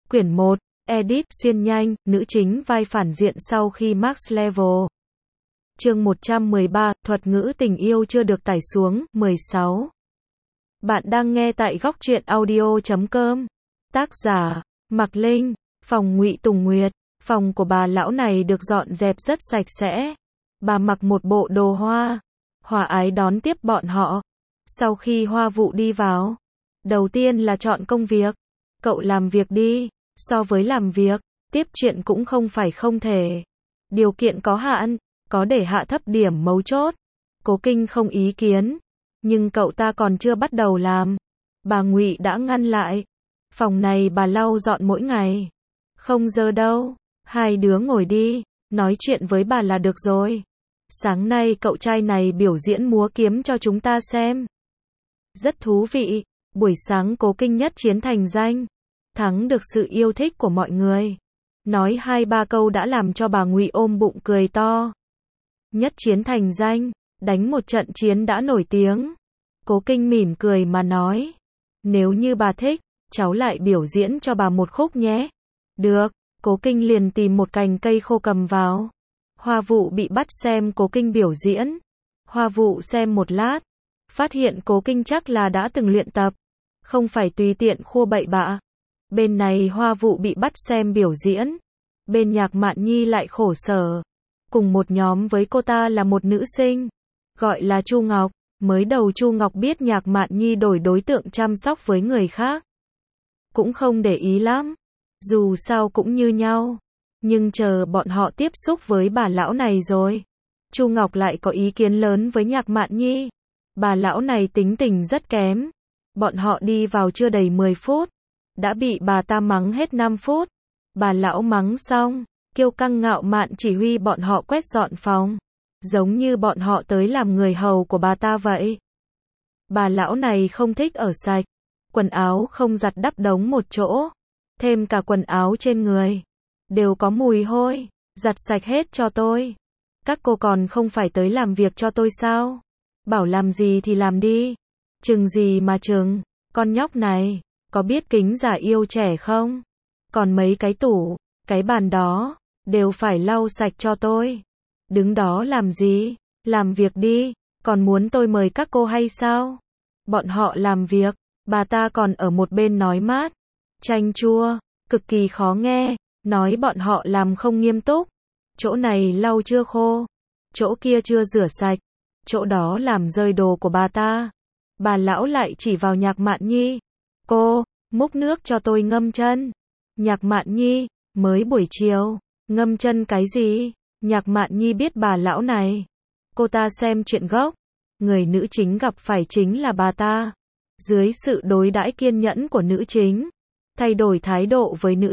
Quyển 1, Edit, xuyên nhanh, nữ chính vai phản diện sau khi max level. Chương 113, thuật ngữ tình yêu chưa được tải xuống, 16. Bạn đang nghe tại góc truyện audio.com. Tác giả, Mạc Linh. Phòng Ngụy Tùng Nguyệt. Phòng của bà lão này được dọn dẹp rất sạch sẽ. Bà mặc một bộ đồ hoa. Hòa ái đón tiếp bọn họ. Sau khi Hoa Vụ đi vào, đầu tiên là chọn công việc. Cậu làm việc đi. So với làm việc, tiếp chuyện cũng không phải không thể. Điều kiện có hạn, có để hạ thấp điểm mấu chốt. Cố Kinh không ý kiến, nhưng cậu ta còn chưa bắt đầu làm, bà Ngụy đã ngăn lại. Phòng này bà lau dọn mỗi ngày. Không dơ đâu, hai đứa ngồi đi, nói chuyện với bà là được rồi. Sáng nay cậu trai này biểu diễn múa kiếm cho chúng ta xem. Rất thú vị, buổi sáng Cố Kinh nhất chiến thành danh, thắng được sự yêu thích của mọi người. Nói 2-3 câu đã làm cho bà Ngụy ôm bụng cười to. Nhất chiến thành danh, đánh một trận chiến đã nổi tiếng. Cố Kinh mỉm cười mà nói, nếu như bà thích, cháu lại biểu diễn cho bà một khúc nhé. Được, Cố Kinh liền tìm một cành cây khô cầm vào. Hoa Vụ bị bắt xem Cố Kinh biểu diễn. Hoa Vụ xem một lát, phát hiện Cố Kinh chắc là đã từng luyện tập, không phải tùy tiện khua bậy bạ. Bên này Hoa Vụ bị bắt xem biểu diễn, bên Nhạc Mạn Nhi lại khổ sở. Cùng một nhóm với cô ta là một nữ sinh, gọi là Chu Ngọc. Mới đầu Chu Ngọc biết Nhạc Mạn Nhi đổi đối tượng chăm sóc với người khác, cũng không để ý lắm, dù sao cũng như nhau. Nhưng chờ bọn họ tiếp xúc với bà lão này rồi, Chu Ngọc lại có ý kiến lớn với Nhạc Mạn Nhi. Bà lão này tính tình rất kém. Bọn họ đi vào chưa đầy 10 phút, đã bị bà ta mắng hết 5 phút. Bà lão mắng xong, kiêu căng ngạo mạn chỉ huy bọn họ quét dọn phòng, giống như bọn họ tới làm người hầu của bà ta vậy. Bà lão này không thích ở sạch, quần áo không giặt đắp đống một chỗ, thêm cả quần áo trên người đều có mùi hôi, giặt sạch hết cho tôi. Các cô còn không phải tới làm việc cho tôi sao? Bảo làm gì thì làm đi. Chừng gì mà chừng, con nhóc này, có biết kính già yêu trẻ không? Còn mấy cái tủ, cái bàn đó, đều phải lau sạch cho tôi. Đứng đó làm gì? Làm việc đi, còn muốn tôi mời các cô hay sao? Bọn họ làm việc, bà ta còn ở một bên nói mát, chanh chua, cực kỳ khó nghe, nói bọn họ làm không nghiêm túc. Chỗ này lau chưa khô, chỗ kia chưa rửa sạch, chỗ đó làm rơi đồ của bà ta. Bà lão lại chỉ vào Nhạc Mạn Nhi. Cô, múc nước cho tôi ngâm chân. Nhạc Mạn Nhi, mới buổi chiều, ngâm chân cái gì? Nhạc Mạn Nhi biết bà lão này. Cô ta xem chuyện gốc. Người nữ chính gặp phải chính là bà ta. Dưới sự đối đãi kiên nhẫn của nữ chính, thay đổi thái độ với nữ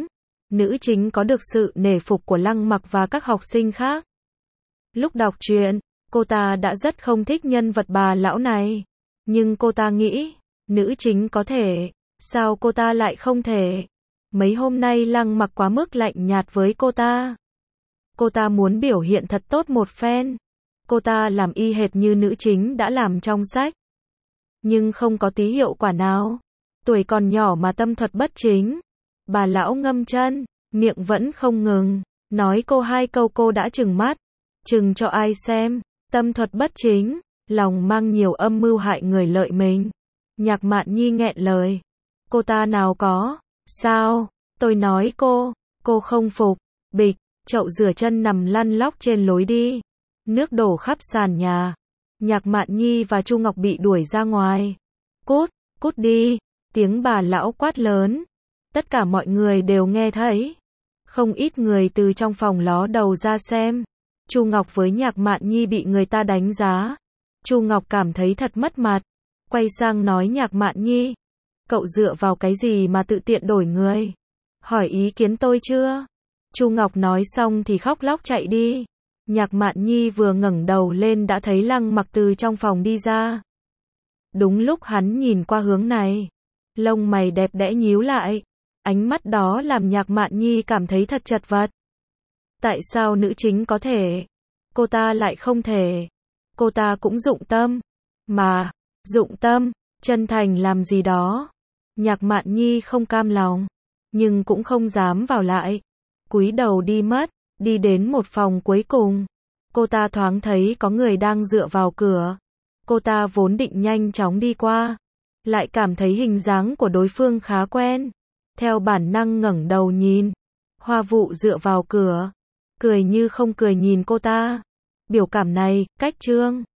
chính có được sự nể phục của Lăng Mặc và các học sinh khác. Lúc đọc truyện, cô ta đã rất không thích nhân vật bà lão này. Nhưng cô ta nghĩ, nữ chính có thể, sao cô ta lại không thể? Mấy hôm nay Lăng Mặc quá mức lạnh nhạt với cô ta. Cô ta muốn biểu hiện thật tốt một phen. Cô ta làm y hệt như nữ chính đã làm trong sách, nhưng không có tí hiệu quả nào. Tuổi còn nhỏ mà tâm thuật bất chính. Bà lão ngâm chân, miệng vẫn không ngừng, nói cô 2 câu cô đã trừng mắt. Trừng cho ai xem? Tâm thuật bất chính, lòng mang nhiều âm mưu hại người lợi mình. Nhạc Mạn Nhi nghẹn lời. Cô ta nào có? Sao? Tôi nói cô không phục. Bịch, chậu rửa chân nằm lăn lóc trên lối đi. Nước đổ khắp sàn nhà. Nhạc Mạn Nhi và Chu Ngọc bị đuổi ra ngoài. Cút đi. Tiếng bà lão quát lớn. Tất cả mọi người đều nghe thấy. Không ít người từ trong phòng ló đầu ra xem. Chu Ngọc với Nhạc Mạn Nhi bị người ta đánh giá. Chu Ngọc cảm thấy thật mất mặt. Quay sang nói Nhạc Mạn Nhi. Cậu dựa vào cái gì mà tự tiện đổi người? Hỏi ý kiến tôi chưa? Chu Ngọc nói xong thì khóc lóc chạy đi. Nhạc Mạn Nhi vừa ngẩng đầu lên đã thấy Lăng Mặc từ trong phòng đi ra. Đúng lúc hắn nhìn qua hướng này, lông mày đẹp đẽ nhíu lại. Ánh mắt đó làm Nhạc Mạn Nhi cảm thấy thật chật vật. Tại sao nữ chính có thể, cô ta lại không thể? Cô ta cũng dụng tâm, mà, dụng tâm, chân thành làm gì đó. Nhạc Mạn Nhi không cam lòng. nhưng cũng không dám vào lại. Cúi đầu đi mất, đi đến một phòng cuối cùng. Cô ta thoáng thấy có người đang dựa vào cửa. Cô ta vốn định nhanh chóng đi qua, lại cảm thấy hình dáng của đối phương khá quen. Theo bản năng ngẩng đầu nhìn. Hoa Vụ dựa vào cửa, cười như không cười nhìn cô ta. Biểu cảm này, cách Trương